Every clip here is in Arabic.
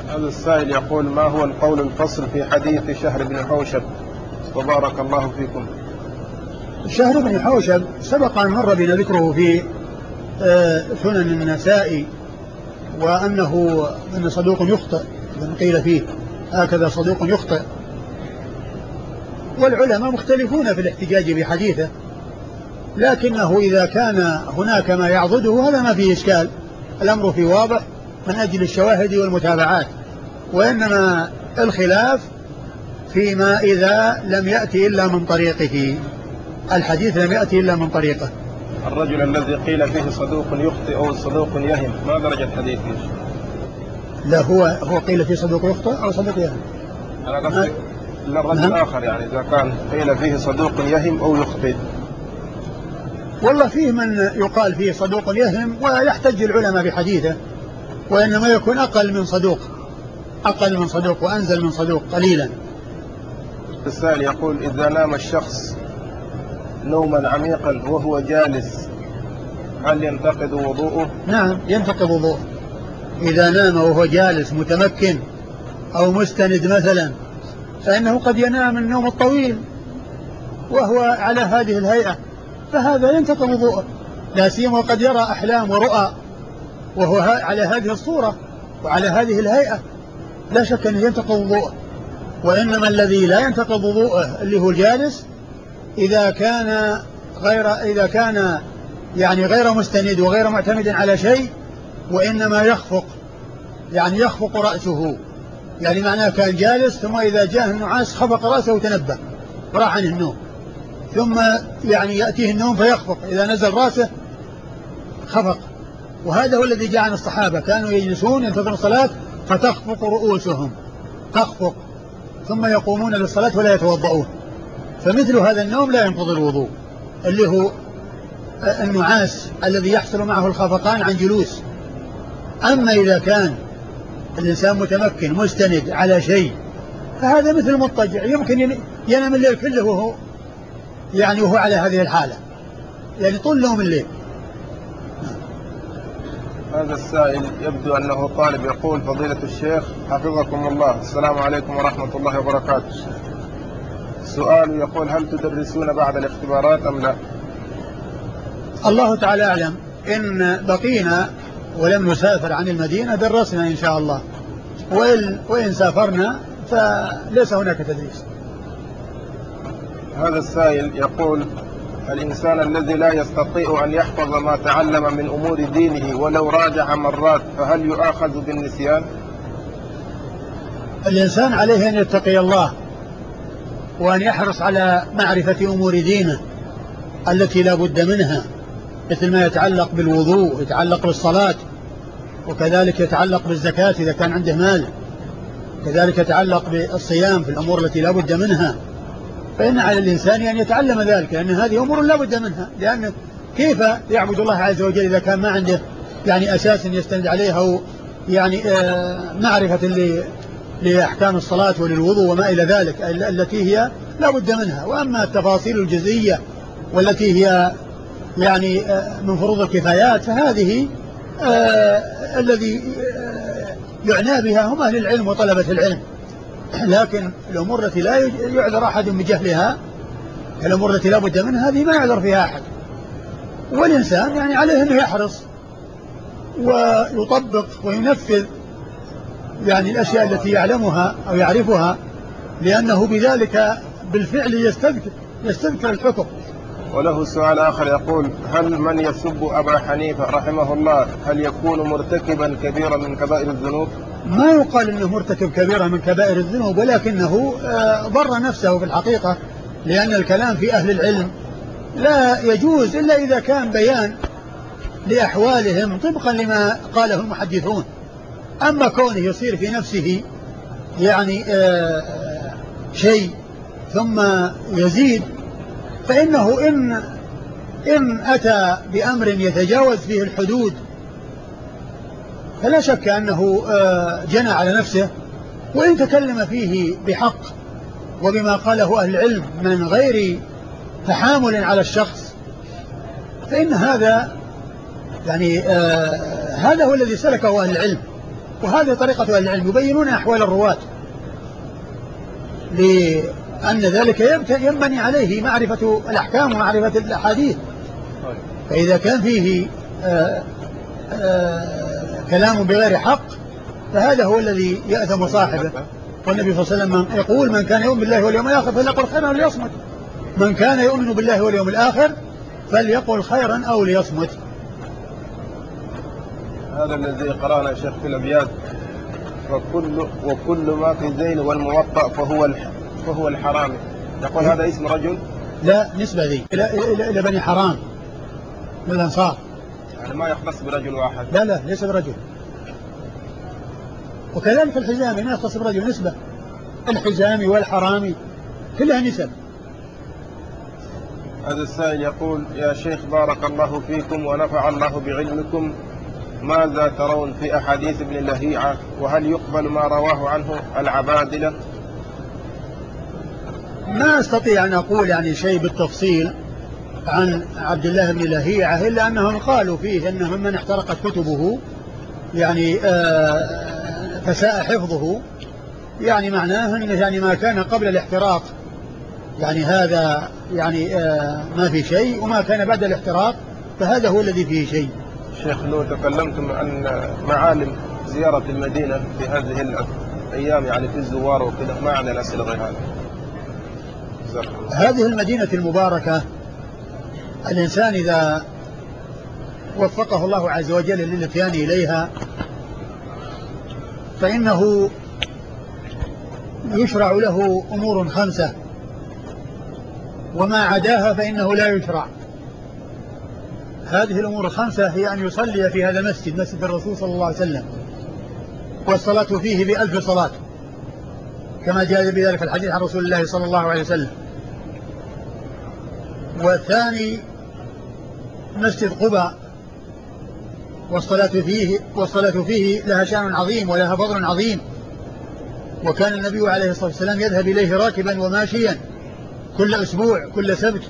هذا السائل يقول: ما هو القول الفصل في حديث شهر بن حوشب؟ وبارك الله فيكم. شهر بن حوشب سبق أن مر بنا ذكره في سنن النسائي، وأنه من صدوق يخطئ، من قيل فيه هكذا صدوق يخطئ، والعلماء مختلفون في الاحتجاج بحديثه، لكنه إذا كان هناك ما يعضده هذا ما فيه إشكال، الأمر فيه واضح من أجل الشواهد والمتابعات، وإنما الخلاف فيما إذا لم يأتي إلا من طريقه، الحديث لم يأتي إلا من طريقه. الرجل الذي قيل فيه صدوق يخطئ أو صدوق يهم، ما درجة حديثه؟ لا، هو قيل فيه صدوق يخطئ أو صدوق يهم. أنا قصدي للرجل الآخر، يعني إذا كان قيل فيه صدوق يهم أو يخطئ. والله فيه من يقال فيه صدوق يهم ويحتج العلماء بحديثه، وإنما يكون أقل من صدوق وأنزل من صدوق قليلا. السائل يقول: إذا نام الشخص نوما عميقا وهو جالس هل ينتقد وضوءه؟ نعم ينتقد وضوءه، إذا نام وهو جالس متمكن أو مستند مثلا، فإنه قد ينام النوم الطويل وهو على هذه الهيئة، فهذا ينتقد وضوءه، لا سيما وقد يرى أحلام ورؤى وهو على هذه الصورة وعلى هذه الهيئة، لا شك أنه ينتقد وضوءه. وإنما الذي لا ينتقد وضوءه اللي هو الجالس إذا كان يعني غير مستند وغير معتمد على شيء، وإنما يخفق رأسه، يعني معناه كان جالس ثم إذا جاء النعاس خفق رأسه وتنبه وراح عنه النوم، ثم يعني يأتيه النوم فيخفق، إذا نزل رأسه خفق. وهذا هو الذي جاء عن الصحابة، كانوا يجلسون ينتظرون الصلاة فتخفق رؤوسهم، تخفق، ثم يقومون للصلاة ولا يتوضؤون. فمثل هذا النوم لا ينقضي الوضوء، اللي هو النعاس الذي يحصل معه الخفقان عن جلوس. أما إذا كان الإنسان متمكن مستند على شيء فهذا مثل المضطجع، يمكن ينام الليل كله وهو على هذه الحالة، يعني طول نوم الليل. هذا السائل يبدو أنه طالب، يقول: فضيلة الشيخ حفظكم الله، السلام عليكم ورحمة الله وبركاته. سؤال يقول: هل تدرسون بعد الاختبارات أم لا؟ الله تعالى أعلم، إن بقينا ولم نسافر عن المدينة درسنا إن شاء الله، وإن سافرنا فليس هناك تدريس. هذا السائل يقول: الإنسان الذي لا يستطيع أن يحفظ ما تعلم من أمور دينه ولو راجع مرات فهل يؤاخذ بالنسيان؟ الإنسان عليه أن يتقي الله وأن يحرص على معرفة أمور دينه التي لا بد منها، مثل ما يتعلق بالوضوء، يتعلق بالصلاة، وكذلك يتعلق بالزكاة إذا كان عنده مال، كذلك يتعلق بالصيام في الأمور التي لا بد منها. فإن على الإنسان أن يتعلم ذلك، لأن هذه أمور لا بد منها، لأن كيف يعبد الله عز وجل إذا كان ما عنده يعني أساس يستند عليها، أو يعني معرفة لأحكام الصلاة وللوضوء وما إلى ذلك التي هي لا بد منها. وأما التفاصيل الجزئية والتي هي يعني من فروض الكفايات فهذه الذي يعنى بها هم أهل العلم وطلبة العلم، لكن الأمور التي لا يعذر أحد بجهلها، الأمور التي لا بد منها هذه ما يعذر فيها أحد. والإنسان يعني عليه أنه يحرص ويطبق وينفذ يعني الأشياء التي يعلمها أو يعرفها، لأنه بذلك بالفعل يستذكر الحكم. وله سؤال آخر يقول: هل من يسب أبا حنيفة رحمه الله هل يكون مرتكبا كبيرا من كبائر الذنوب؟ ما يقال أنه مرتكب كبيرا من كبائر الذنوب، ولكنه ضر نفسه في الحقيقة، لأن الكلام في أهل العلم لا يجوز إلا إذا كان بيان لأحوالهم طبقا لما قاله المحدثون. أما كونه يصير في نفسه يعني شيء ثم يزيد، فإنه إن أتى بأمر يتجاوز فيه الحدود فلا شك أنه جنى على نفسه، وإن تكلم فيه بحق وبما قاله أهل العلم من غير تحامل على الشخص، فإن هذا يعني هذا هو الذي سلكه أهل العلم، وهذه طريقة أهل العلم، يبينون أحوال الرواة لأن ذلك ينبني عليه معرفة الأحكام ومعرفة الأحاديث. فإذا كان فيه كلام بغير حق فهذا هو الذي يأثم صاحبه. والنبي صلى الله عليه وسلم يقول: من كان يؤمن بالله واليوم الآخر فليقل خيرا أو ليصمت. من كان يؤمن بالله واليوم الآخر فليقل خيرا أو ليصمت. هذا الذي قرأنا يا شيخ في الأبيات: وكل ما في الزين والموطأ فهو الحرام. يقول هذا اسم رجل؟ لا، نسبة ذي إلى بني حرام من الأنصار، يعني ما يختص برجل واحد. لا ليس برجل. وكذلك الحزامي ما يختص برجل، نسبة. الحزامي والحرامي كلها نسب. هذا السائل يقول: يا شيخ بارك الله فيكم ونفع الله بعلمكم، ماذا ترون في أحاديث ابن لهيعة، وهل يقبل ما رواه عنه العبادلة؟ ما أستطيع أن أقول يعني شيء بالتفصيل عن عبد الله بن لهيعة، إلا أنهم قالوا فيه أنه من احترقت كتبه يعني فساء حفظه، يعني معناه أنه يعني ما كان قبل الاحتراق يعني هذا يعني ما في شيء، وما كان بعد الاحتراق فهذا هو الذي فيه شيء. شيخ، لو تكلمتم عن معالم زيارة المدينة في هذه الأيام، يعني في الزوار وكذا، ما عندنا أسئلة غير هذا. هذه المدينة المباركة الإنسان إذا وفقه الله عز وجل للاتيان إليها فإنه يشرع له أمور 5، وما عداها فإنه لا يشرع. هذه الأمور 5 هي أن يصلي في هذا المسجد، مسجد الرسول صلى الله عليه وسلم، والصلاة فيه ب1000 صلاة كما جاء بذلك الحديث عن رسول الله صلى الله عليه وسلم. والثاني مسجد قباء، والصلاة فيه لها شأن عظيم ولها فضل عظيم، وكان النبي عليه الصلاة والسلام يذهب إليه راكبا وماشيا كل أسبوع كل سبت.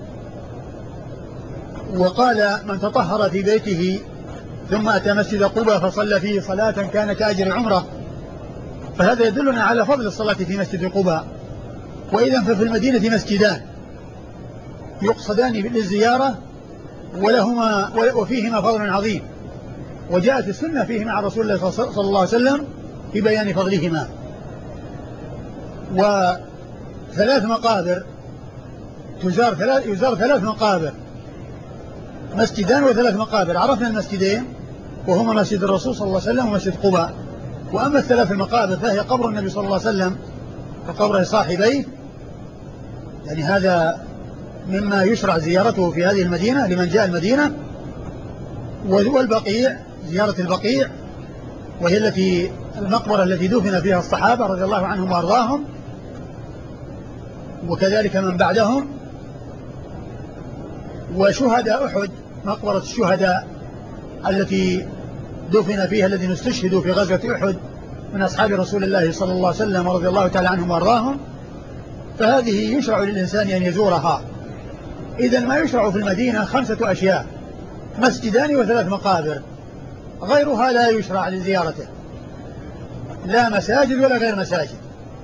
وقال: من تطهر في بيته ثم أتى مسجد قباء فصلى فيه صلاة كان كأجر عمره. فهذا يدلنا على فضل الصلاة في مسجد قباء. وإذا ففي المدينة مسجدان يقصدان للزيارة وفيهما فضل عظيم، وجاءت السنة فيهما عن رسول الله صلى الله عليه وسلم في بيان فضلهما. وثلاث مقابر يزار 3 مقابر، مسجدان و3 مقابر. عرفنا المسجدين وهما مسجد الرسول صلى الله عليه وسلم ومسجد قباء. وأما 3 المقابر فهي قبر النبي صلى الله عليه وسلم وقبر صاحبيه، يعني هذا مما يشرع زيارته في هذه المدينة لمن جاء المدينة. والبقيع، زيارة البقيع، وهي المقبرة التي دفن فيها الصحابة رضي الله عنهم وأرضاهم، وكذلك من بعدهم. وشهداء أحد، مقبرة الشهداء التي دفن فيها الذين استشهدوا في غزوة أحد من أصحاب رسول الله صلى الله عليه وسلم ورضي الله تعالى عنهم وأرضاهم، فهذه يشرع للإنسان أن يزورها. إذن ما يشرع في المدينة 5 أشياء: مسجدان و3 مقابر، غيرها لا يشرع لزيارته، لا مساجد ولا غير مساجد.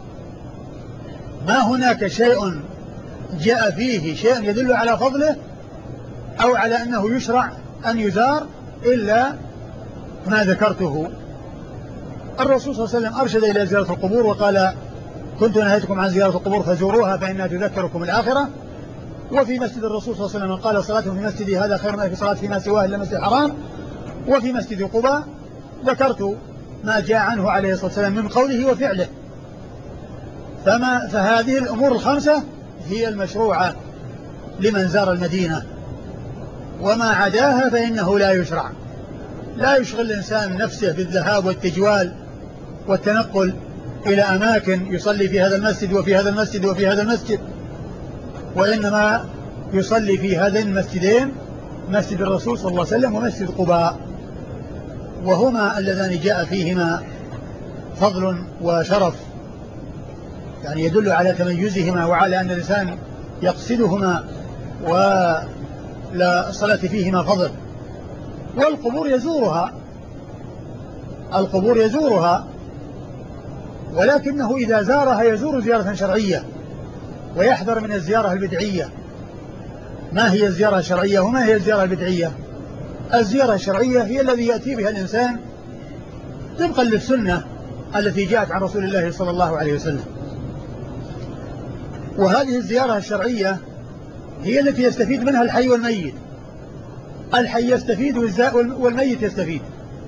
ما هناك شيء جاء فيه شيء يدل على فضله أو على أنه يشرع أن يزار إلا ما ذكرته. الرسول صلى الله عليه وسلم أرشد إلى زيارة القبور وقال: كنت نهيتكم عن زيارة القبور فزوروها فإنها تذكركم الآخرة. وفي مسجد الرسول صلى الله عليه وسلم قال: صلاة في مسجدي هذا خير من في صلاة فيما سواه إلا مسجد الحرام. وفي مسجد قباء ذكرت ما جاء عنه عليه الصلاة والسلام من قوله وفعله. فهذه الأمور 5 هي المشروعة لمن زار المدينة، وما عداها فإنه لا يشرع. لا يشغل الإنسان نفسه بالذهاب والتجوال والتنقل إلى أماكن يصلي في هذا المسجد وفي هذا المسجد وفي هذا المسجد، وإنما يصلي في هذين المسجدين، مسجد الرسول صلى الله عليه وسلم ومسجد قباء، وهما اللذان جاء فيهما فضل وشرف، يعني يدل على تميزهما وعلى أن الإنسان يقصدهما ولا الصلاة فيهما فضل. والقبور يزورها القبور يزورها، ولكنه إذا زارها يزور زيارة شرعية ويحذر من الزيارة البدعية. ما هي الزيارة الشرعية وما هي الزيارة البدعية؟ الزيارة الشرعية هي الذي يأتي بها الإنسان طبقا للسنة التي جاءت عن رسول الله صلى الله عليه وسلم، وهذه الزيارة الشرعية هي التي يستفيد منها الحي والميت. الحي يستفيد والميت يستفيد.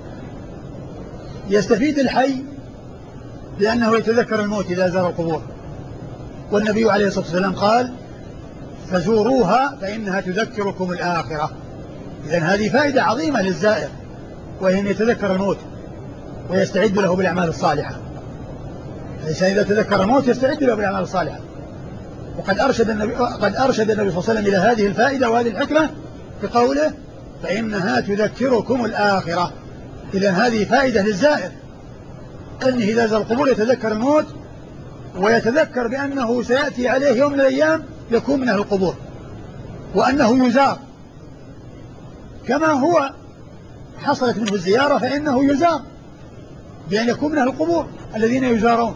يستفيد الحي لأنه يتذكر الموت إذا زار القبور، والنبي عليه الصلاة والسلام قال فزوروها فإنها تذكركم الآخرة. إذن هذه فائدة عظيمة للزائر، وهي أن يتذكر الموت ويستعد له بالأعمال الصالحة. الإنسان إذا تذكر الموت يستعد له بالأعمال الصالحة. وقد أرشد النبي صلى الله عليه وسلم إلى هذه الفائدة وهذه الحكمة بقوله فإنها تذكركم الآخرة. إذن هذه فائدة للزائر، أنه إذا زار القبور يتذكر الموت ويتذكر بأنه سيأتي عليه يوم من الأيام يكون من أهل القبور، وأنه يزار كما هو حصلت منه الزيارة، فإنه يزار بأن يكون من أهل القبور الذين يزارون،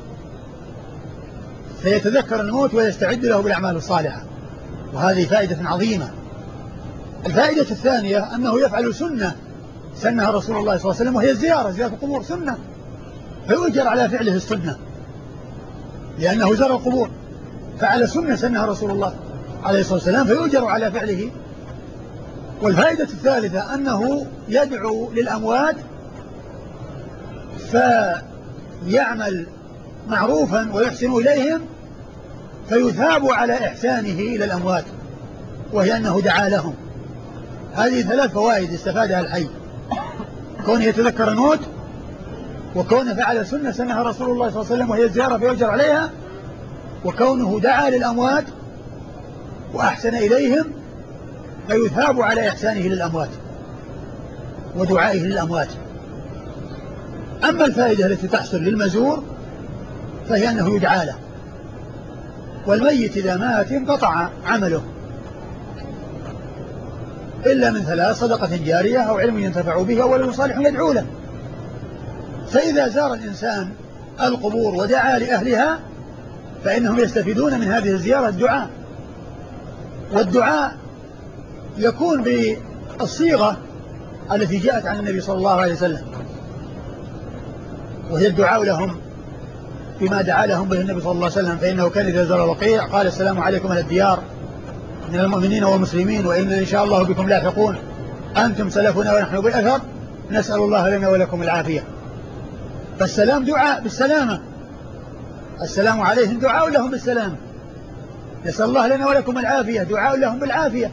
فيتذكر الموت ويستعد له بالأعمال الصالحة، وهذه فائدة عظيمة. الفائدة الثانية أنه يفعل سنة سنها رسول الله صلى الله عليه وسلم، وهي زيارة القبور سنة، فيؤجر على فعله السنة لأنه زار القبور، فعل سنة سنها رسول الله عليه الصلاة والسلام فيؤجر على فعله. والفائدة الثالثة أنه يدعو للأموات فيعمل معروفا ويحسن إليهم فيثاب على إحسانه إلى الأموات، وهي أنه دعا لهم. هذه ثلاث فوائد استفادها الحي: كونه يتذكر الموت، وكونه فعل سنة سنها رسول الله صلى الله عليه وسلم وهي الزيارة فيؤجر عليها، وكونه دعا للأموات وأحسن إليهم فيثاب على إحسانه للأموات ودعائه للأموات. أما الفائدة التي تحصل للمزور فهي أنه يدعى له، والميت إذا مات انقطع عمله إلا من ثلاث: صدقة جارية أو علم ينتفع به أو ولد صالح يدعو له. فإذا زار الإنسان القبور ودعا لأهلها فإنهم يستفيدون من هذه الزيارة الدعاء، والدعاء يكون بالصيغة التي جاءت عن النبي صلى الله عليه وسلم، وهي الدعاء لهم بما دعا لهم به النبي صلى الله عليه وسلم، فإنه كان إذا زار الوقيع قال السلام عليكم أهل الديار من المؤمنين والمسلمين وإنا إن شاء الله بكم لاحقون، أنتم سلفنا ونحن بالأثر، نسأل الله لنا ولكم العافية. فالسلام دعاء بالسلامة، السلام عليهم دعاء لهم بالسلامة، نسأل الله لنا ولكم العافية دعاء لهم بالعافية.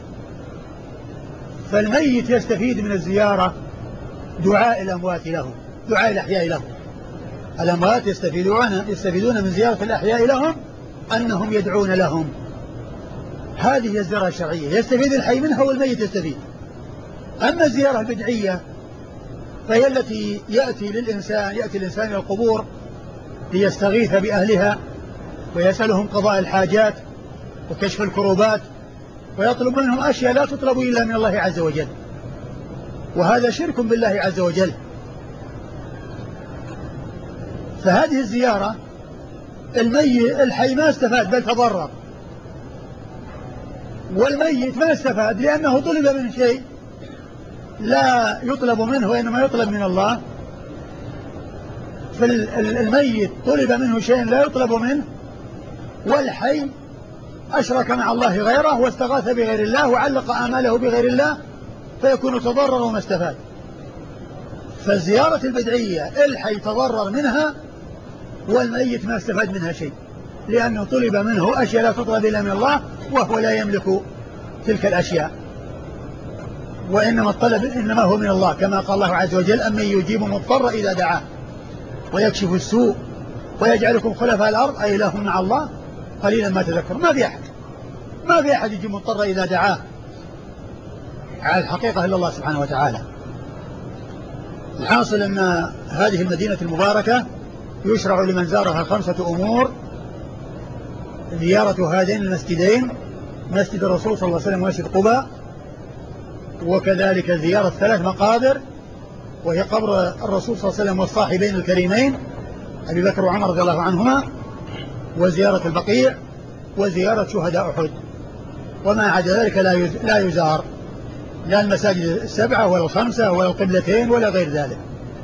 فالميت يستفيد من الزيارة دعاء الأموات له، دعاء الأحياء له. الأموات يستفيدون من زيارة الأحياء لهم أنهم يدعون لهم. هذه هي الزيارة الشرعية، يستفيد الحي منها والميت يستفيد. أما الزيارة البدعية فهي التي يأتي الإنسان إلى القبور ليستغيث بأهلها ويسألهم قضاء الحاجات وكشف الكروبات، ويطلب منهم أشياء لا تطلب إلا من الله عز وجل، وهذا شرك بالله عز وجل. فهذه الزيارة الحي ما استفاد بل تضرر، والميت ما استفاد لأنه طلب منه شيء لا يطلب منه وإنما يطلب من الله. فالميت طلب منه شيء لا يطلب منه، والحي أشرك مع الله غيره واستغاث بغير الله وعلق آماله بغير الله، فيكون تضرر وما استفاد. فالزيارة البدعية الحي تضرر منها والميت ما استفاد منها شيء، لأنه طلب منه أشياء لا تطلب إلا من الله وهو لا يملك تلك الأشياء، وإنما الطلب إنما هو من الله، كما قال الله عز وجل أمن يجيب مضطر إذا دعاه ويكشف السوء ويجعلكم خلفاء الأرض أي لهم مع الله قليلا ما تذكر. ما في أحد يجيب مضطر إذا دعاه على الحقيقة إلا الله سبحانه وتعالى. الحاصل أن هذه المدينة المباركة يشرع لمن زارها 5 أمور: زيارة هذين المسجدين، مسجد الرسول صلى الله عليه وسلم ومسجد قباء، وكذلك زيارة 3 مقابر وهي قبر الرسول صلى الله عليه وسلم والصاحبين الكريمين أبي بكر وعمر رضي الله عنهما، وزيارة البقيع، وزيارة شهداء أحد. وما عدا ذلك لا يزار، لا المساجد السبعة ولا الخمسة ولا القبلتين ولا غير ذلك.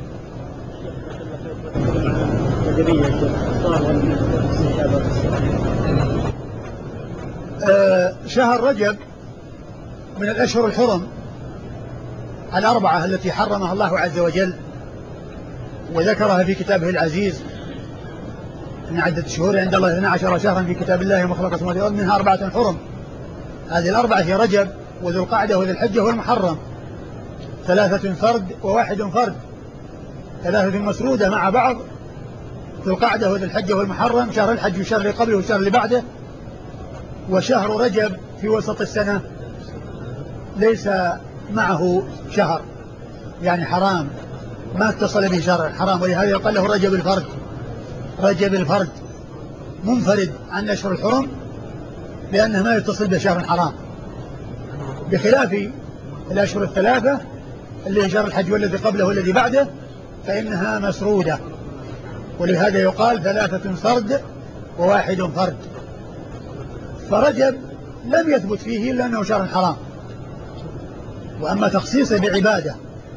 شهر رجب من الأشهر الحرم الأربعة التي حرمها الله عز وجل وذكرها في كتابه العزيز، إن عدة الشهور عند الله 12 شهرا في كتاب الله مخلوق السماوات والأرض منها 4 حرم. هذه الأربعة هي رجب وذو القعدة وذو الحجة والمحرم، 3 فرد و1 فرد، 3 مسرودة مع بعض، ذو القعدة وذو الحجة والمحرم، شهر الحج والشهر اللي قبله والشهر اللي بعده. وشهر رجب في وسط السنة ليس معه شهر، يعني حرام، ما اتصل به شهر حرام، ولهذا يقال له رجب الفرد. رجب الفرد منفرد عن أشهر الحرم لأنه ما يتصل بشهر حرام، بخلاف الأشهر الثلاثة اللي هي شهر الحج والذي قبله والذي بعده فإنها مسرودة، ولهذا يقال 3 فرد و1 فرد. فرجب لم يثبت فيه إلا أنه شهر حرام، وأما تخصيصه بعبادة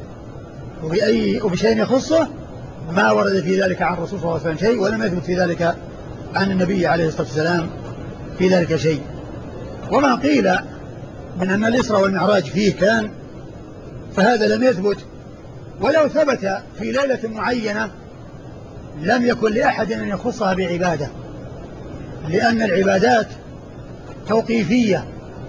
وبشيء يخصه ما ورد في ذلك عن الرسول صلى الله عليه وسلم شيء، ولم يثبت في ذلك عن النبي عليه الصلاة والسلام في ذلك شيء. وما قيل من أن الإسراء والمعراج فيه كان فهذا لم يثبت، ولو ثبت في ليلة معينة لم يكن لأحد أن يخصها بعبادة، لأن العبادات توقيفية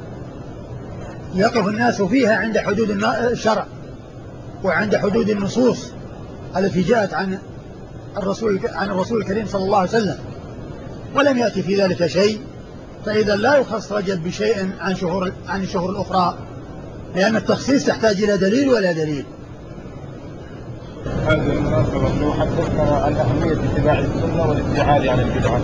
يقف الناس فيها عند حدود الشرع وعند حدود النصوص التي جاءت عن الرسول الكريم صلى الله عليه وسلم، ولم يأتي في ذلك شيء، فإذا لا يخص رجب بشيء عن الشهور الأخرى، لأن التخصيص يحتاج إلى دليل ولا دليل. هذه المناسبة لو حدثنا عن أهمية اتباع السنة والابتعاد عن البدعة.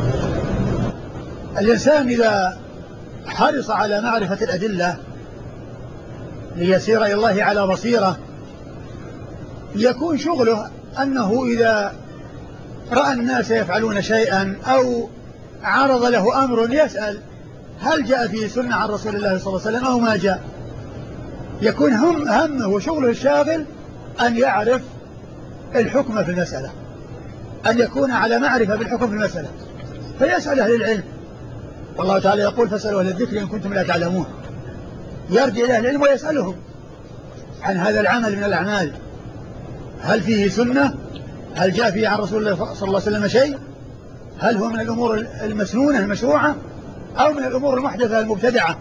الإنسان إذا حرص على معرفة الأدلة ليسير إلى الله على بصيرة يكون شغله أنه إذا رأى الناس يفعلون شيئا أو عرض له أمر يسأل هل جاء فيه سنة عن رسول الله صلى الله عليه وسلم أو ما جاء. يكون همه وشغله الشاغل أن يعرف الحكم في المسألة، أن يكون على معرفة بالحكم في المسألة، فيسأل أهل العلم. والله تعالى يقول فاسألوا أهل الذكر إن كنتم لا تعلمون. يرجع إلى أهل العلم ويسألهم عن هذا العمل من الأعمال، هل فيه سنة؟ هل جاء فيه عن رسول الله صلى الله عليه وسلم شيء؟ هل هو من الأمور المسنونة المشروعة أو من الأمور المحدثة المبتدعة؟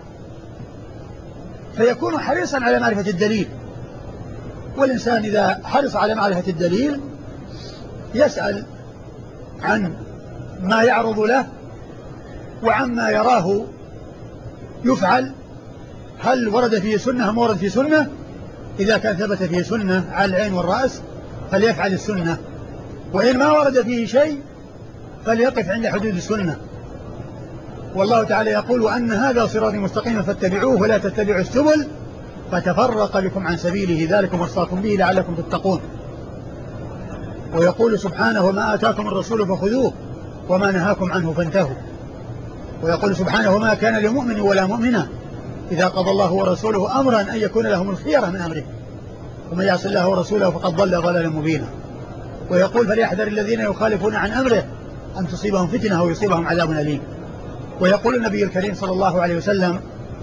فيكون حريصا على معرفة الدليل. والإنسان إذا حرص على معرفة الدليل يسأل عن ما يعرض له وعما يراه يفعل، هل ورد فيه سنة أم ورد فيه سنة؟ إذا كان ثبت فيه سنة على العين والرأس فليفعل السنة، وإن ما ورد فيه شيء فليقف عند حدود السنة. والله تعالى يقول وأن هذا صراطي مستقيما فاتبعوه ولا تتبعوا السبل فتفرق بكم عن سبيله ذلكم وصاكم به لعلكم تتقون. ويقول سبحانه وما آتاكم الرسول فخذوه وما نهاكم عنه فانتهوا. ويقول سبحانه وما كان لمؤمن ولا مؤمنة إذا قضى الله ورسوله أمرا أن يكون لهم الخيرة من أمره ومن يعص الله ورسوله فقد ضل ضلالا مبينا. ويقول فليحذر الذين يخالفون عن أمره أن تصيبهم فتنة أو يصيبهم عذاب أليم. ويقول النبي الكريم صلى الله عليه وسلم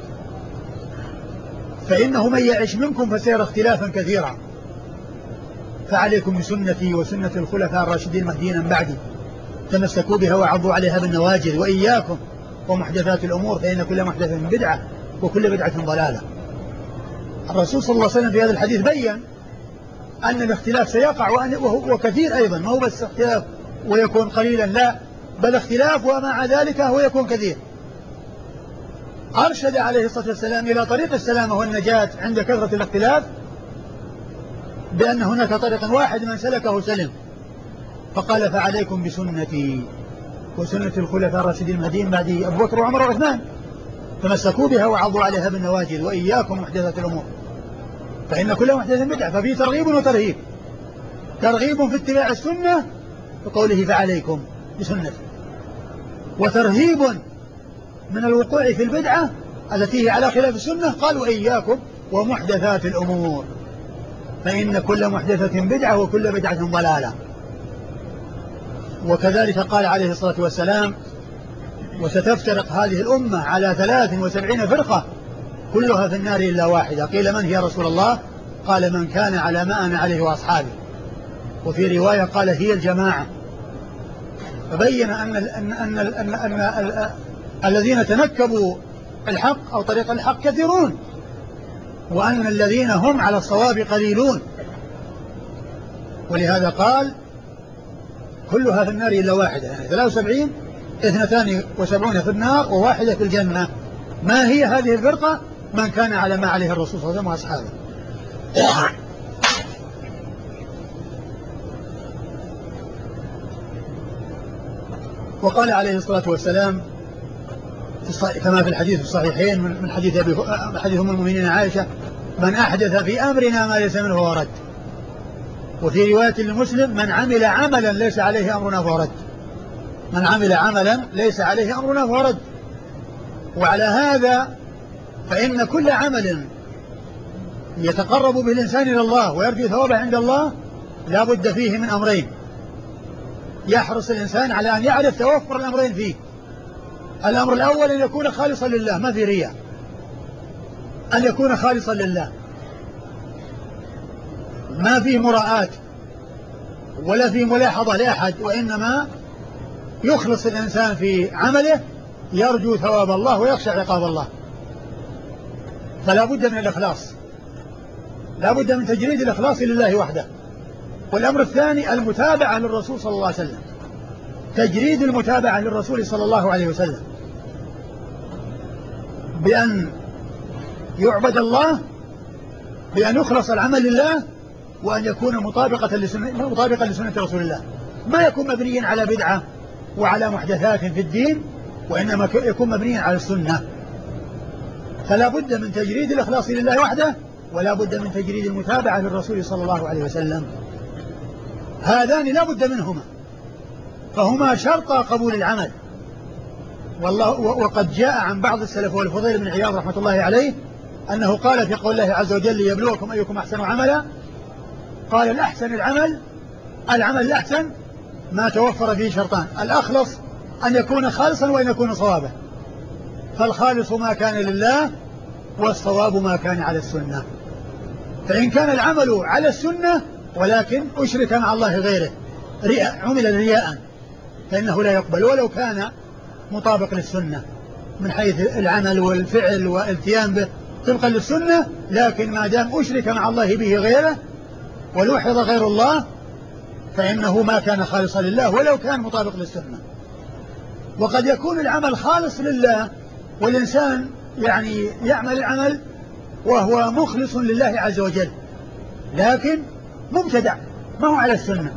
فإنه من يعش منكم فسيرى اختلافا كثيرا فعليكم بسنتي وسنة الخلفاء الراشدين المهديين من بعدي تمسكوا بها وعضوا عليها بالنواجذ وإياكم ومحدثات الأمور فإن كل محدثة بدعة وكل بدعة ضلالة. الرسول صلى الله عليه وسلم في هذا الحديث بيّن أن الاختلاف سيقع وكثير أيضا، ما هو بس اختلاف ويكون قليلا، لا بل اختلاف ومع ذلك هو يكون كثير. أرشد عليه الصلاة والسلام إلى طريق السلامة والنجاة عند كثرة الاختلاف بأن هناك طريق واحد من سلكه سلم، فقال فعليكم بسنتي وسنة الخلفاء الراشدين المهديين بعدي أبو بكر وعمر وعثمان تمسكوا بها وعضوا عليها بالنواجذ وإياكم محدثات الأمور فإن كل محدثة بدعة، ففي ترغيب وترهيب. ترغيب في اتباع السنة بقوله فعليكم بسنتي، وترهيب من الوقوع في البدعة التي هي على خلاف السنة، قال وإياكم ومحدثات الأمور فإن كل محدثة بدعة وكل بدعة ضلالة. وكذلك قال عليه الصلاة والسلام وستفترق هذه الأمة على 73 فرقة كلها في النار إلا واحدة. قيل من هي يا رسول الله؟ قال من كان على ما أنا عليه وأصحابي. وفي رواية قال هي الجماعة. فبين أن الذين تنكبوا الحق أو طريق الحق كثيرون، وأن الذين هم على الصواب قليلون. ولهذا قال كلها في النار إلا واحدة، يعني 73 72 في النار وواحدة في الجنة. ما هي هذه الفرقة؟ من كان على ما عليه الرسول صلى الله عليه وسلم وأصحابه. وقال عليه الصلاة والسلام كما في الحديث الصحيحين من حديث أم المؤمنين عائشة من أحدث في أمرنا ما ليس منه فهو رد. وفي رواية لمسلم من عمل عملا ليس عليه أمرنا فهو رد. من عمل عملا ليس عليه أمرنا فهو رد. وعلى هذا فإن كل عمل يتقرب به الإنسان إلى الله ويرجو ثوابه عند الله لا بد فيه من أمرين، يحرص الإنسان على أن يعرف توفر الأمرين فيه. الأمر الأول أن يكون خالصا لله، ما في رياء، أن يكون خالصا لله، ما فيه مراءات ولا فيه ملاحظة لأحد، وإنما يخلص الإنسان في عمله يرجو ثواب الله ويخشى عقاب الله. فلا بد من الإخلاص، لا بد من تجريد الإخلاص لله وحده. والأمر الثاني المتابعة للرسول صلى الله عليه وسلم، تجريد المتابعة للرسول صلى الله عليه وسلم بأن يعبد الله، بأن يخلص العمل لله، وأن يكون مطابقا لسنة رسول الله، ما يكون مبنيا على بدعة وعلى محدثات في الدين، وإنما يكون مبنيا على السنة. فلا بد من تجريد الإخلاص لله وحده، ولا بد من تجريد المتابعة للرسول صلى الله عليه وسلم. هذان لا بد منهما، فهما شرط قبول العمل. وقد جاء عن بعض السلف والفضيل بن عياض رحمة الله عليه أنه قال في قول الله عز وجل ليبلوكم أيكم أحسن عملا، قال الأحسن العمل الأحسن ما توفر فيه شرطان: الأخلص أن يكون خالصا وأن يكون صوابا، فالخالص ما كان لله والصواب ما كان على السنة. فإن كان العمل على السنة ولكن أشرك مع الله غيره، عمل رياء، فإنه لا يقبل ولو كان مطابق للسنة من حيث العمل والفعل والالتيام به طبقا للسنة، لكن ما دام أشرك مع الله به غيره ولوحظ غير الله فإنه ما كان خالصا لله ولو كان مطابق للسنة. وقد يكون العمل خالص لله والإنسان يعني يعمل العمل وهو مخلص لله عز وجل، لكن مبتدع ما هو على السنة،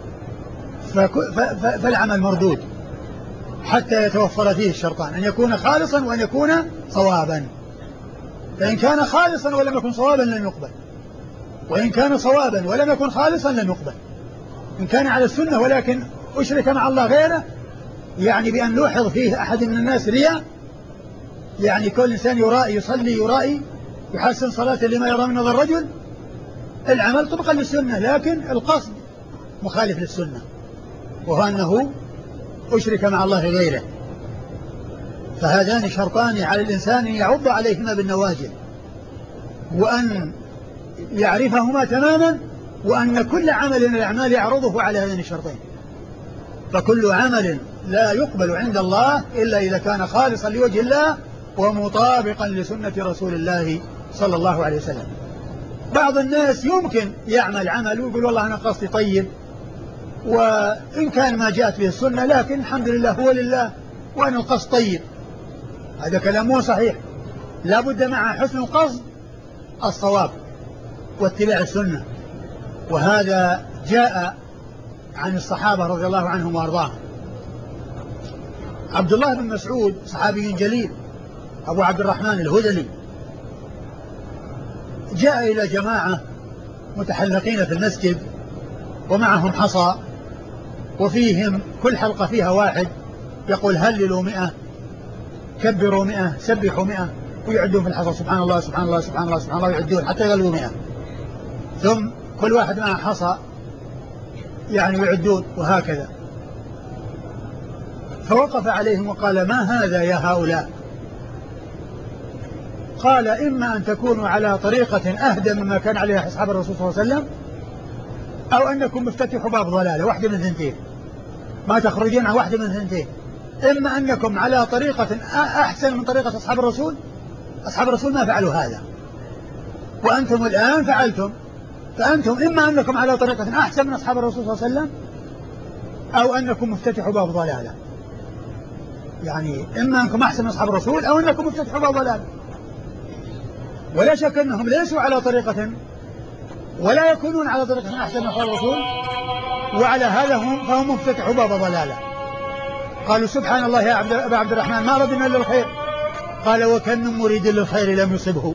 فالعمل مردود حتى يتوفر فيه الشرطان: أن يكون خالصا وأن يكون صوابا. فإن كان خالصا ولم يكن صوابا لن يقبل، وإن كان صوابا ولم يكن خالصا لن يقبل. إن كان على السنة ولكن أشرك مع الله غيره، يعني بأن لوحظ فيه أحد من الناس رياء، يعني كل إنسان يرائي يصلي يرائي يحسن صلاة لما يرى من نظر الرجل، العمل طبقا للسنة لكن القصد مخالف للسنة، وهو أنه أشرك مع الله غيره. فهذان شرطان على الإنسان يعض عليهما بالنواجذ، وأن يعرفهما تماما، وأن كل عمل من الأعمال يعرضه على هذين الشرطين. فكل عمل لا يقبل عند الله إلا إذا كان خالصا لوجه الله ومطابقا لسنة رسول الله صلى الله عليه وسلم. بعض الناس يمكن يعمل عمل ويقول والله أنا قصدي طيب، وإن كان ما جاءت به السنة لكن الحمد لله هو لله وأن القصد طيب. هذا كلام مو صحيح، لا بد مع حسن القصد الصواب واتباع السنة. وهذا جاء عن الصحابة رضي الله عنهم وأرضاهم. عبد الله بن مسعود صحابي جليل أبو عبد الرحمن الهذلي جاء إلى جماعة متحلقين في المسجد ومعهم حصى، وفيهم كل حلقة فيها واحد يقول هللوا 100، كبروا 100، سبحوا 100، ويعدون في الحصى سبحان الله سبحان الله سبحان الله سبحان الله، ويعدون حتى يغلبوا 100. ثم كل واحد معه حصى يعني يعدون وهكذا. فوقف عليهم وقال ما هذا يا هؤلاء؟ قال إما أن تكونوا على طريقة أهدى مما كان عليها أصحاب الرسول صلى الله عليه وسلم، أو أنكم مفتتحوا باب ضلالة، واحدة من ثنتين، ما تخرجون عن واحدة من ثنتين. إما أنكم على طريقة أحسن من طريقة أصحاب الرسول، أصحاب الرسول ما فعلوا هذا وأنتم الآن فعلتم، فأنتم إما أنكم على طريقة أحسن من أصحاب الرسول صلى الله عليه وسلم، أو أنكم مفتتحوا باب ضلالة. يعني إما أنكم أحسن من أصحاب الرسول أو أنكم مفتتحوا باب ضلالة. ولا شك أنهم ليسوا على طريقة ولا يكونون على طريقة أحسن من أصحاب الرسول، وعلى هذا فهم مفتتحوا باب ضلالة. قالوا سبحان الله يا أبا عبد الرحمن ما ردنا إلا الخير. قال وكم من مريد للخير لم يصبه.